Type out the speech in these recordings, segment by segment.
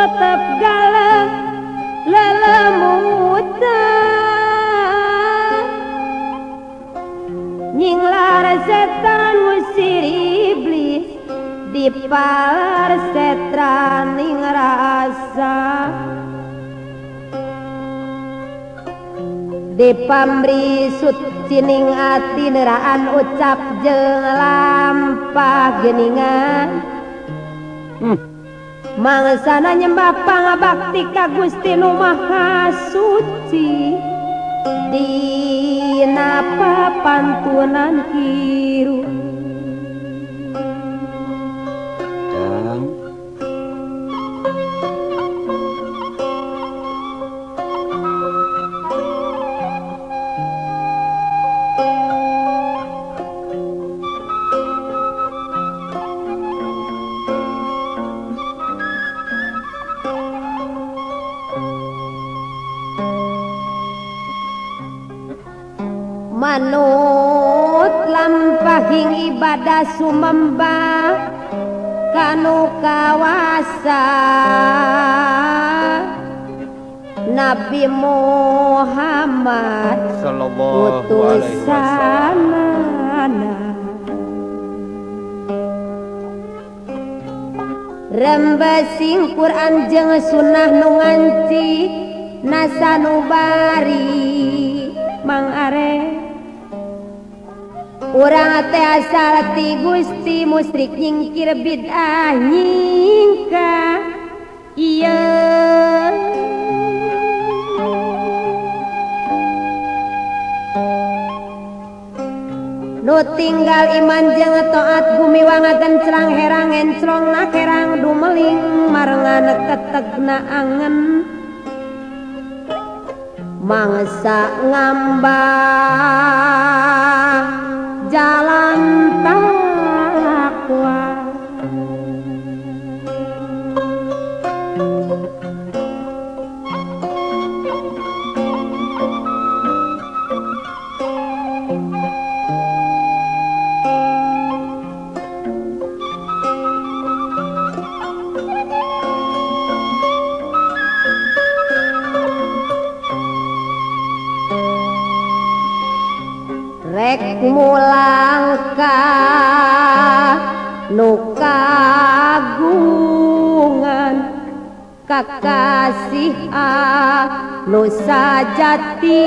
tetep galak lelemutan nyinglar setan ngusir iblis dipalar setan ning rasa dipamri sucining ati neraan ucap jeung lampah geuningan mangsana nyembah pangabakti ka Gusti Nu Maha Suci dina papantunan hirup manut lampahing ibadah sumembah kanu kawasa Nabi Muhammad sallallahu alaihi wasallam rembasing Quran jeung sunnah nu nganci nasanubari mang are urang teh asal ti Gusti musyrik nyingkir bid'ah nyingka ieu nu tinggal iman jeung taat gumiwang gencrang herang encrong na herang dumeling marengan ketegna angen mangsa ngambah jalan takwa rek mulangka nu kagungan kakasih anu sajati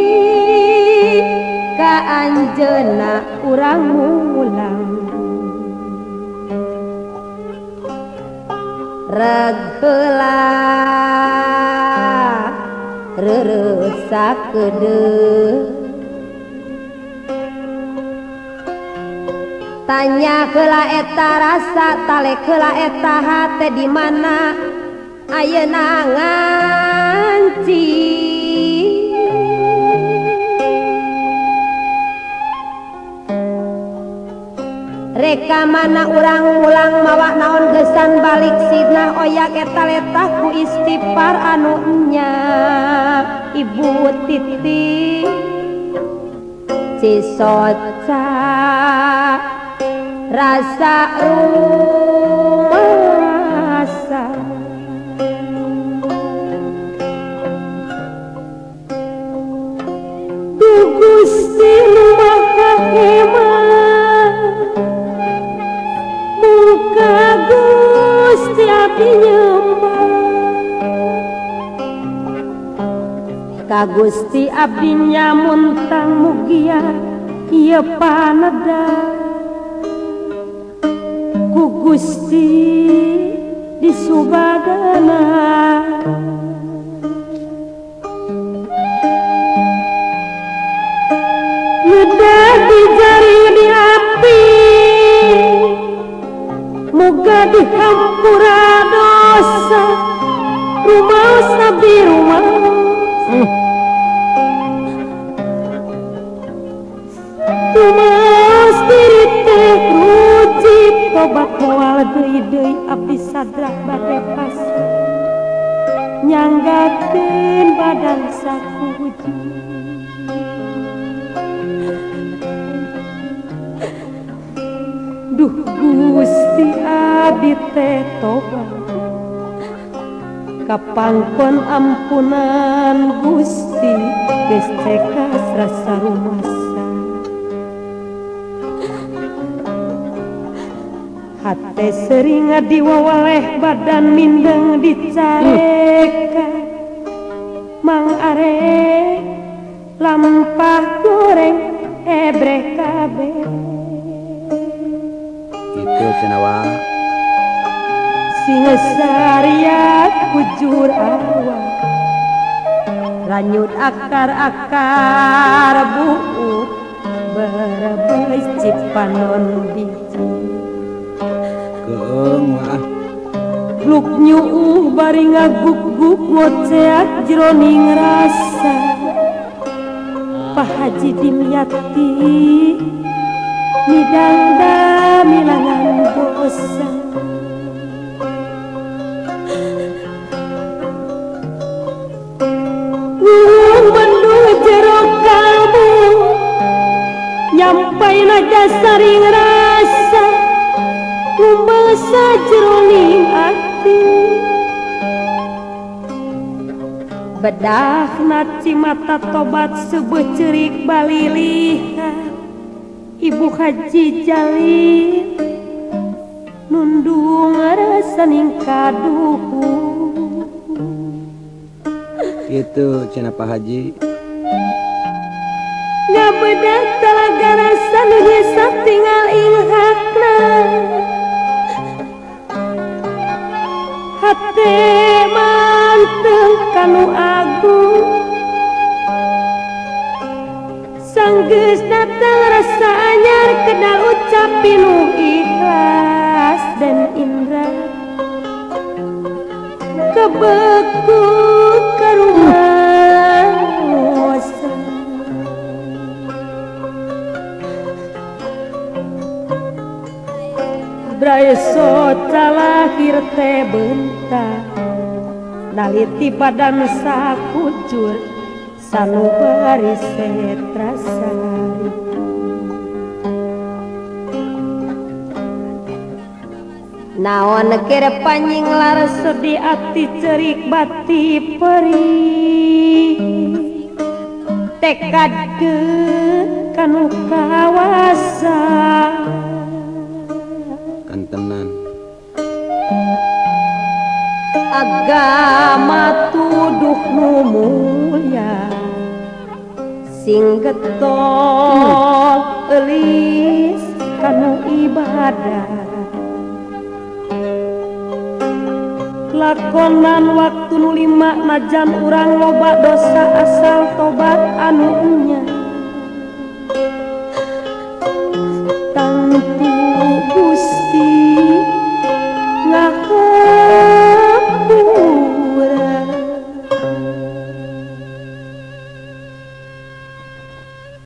ka anjeunna urang mulang reg heula reureusakeudeung tanya heula eta rasa talek heula eta hate di mana ayeuna nganci reka mana urang ulang mawa naon gesan balik sidna oyak eta letah ku istighfar anu nya Ibu Titi Cisoca rasa rumasa Du Gusti Nu Maha Hemat muka Gusti abdi nyembah ka Gusti abdi nyamuntang mugia ieu paneda Gusti di subagana ngedah di jari di api moga di hampura dosa rumaos abdi rumaos diri teh ruji tobat moal deui abdi sadrak bade pas nyanggakeun badan sapuji duh Gusti abdi teh tobat kapangkon ampunan Gusti geus cekas rasa rumasa hate sering diwawaleh badan mindeng dicareka mang arek lampah goreng ebreh kabeh itu cenawa singesariat bujur awak ranyut akar-akar buut berebes cipanon biji keung mah gluk nyuuh bari ngaguk-guk ngoceak jroning rasa Pak Haji dimyati midang damilangan bosan Bandung jero kalbu nyampaina dasaring rasa lumasa jroning ati bedah naci mata tobat sebuah cerik balilihan Ibu Haji Jalil nundung rasaning kaduhu itu cenah Pak Haji ngabedah talaga rasa nu hisap tinggal ilhakna hate manteng kanu agung sanggeus datang rasa anyar kedal ucapi nu ikhlas dan indra kebeku ka rumah bosan Braeso calahir teh bentar naliti badan sakucur sanubari setrasari naon kere panjing laras di ati cerik bati perih tekad ke kanu kawasa kantenan agama tuduh nu mulia sing getol eulis kanu ibadah lakonan waktu nu lima najan urang loba dosa asal tobat anu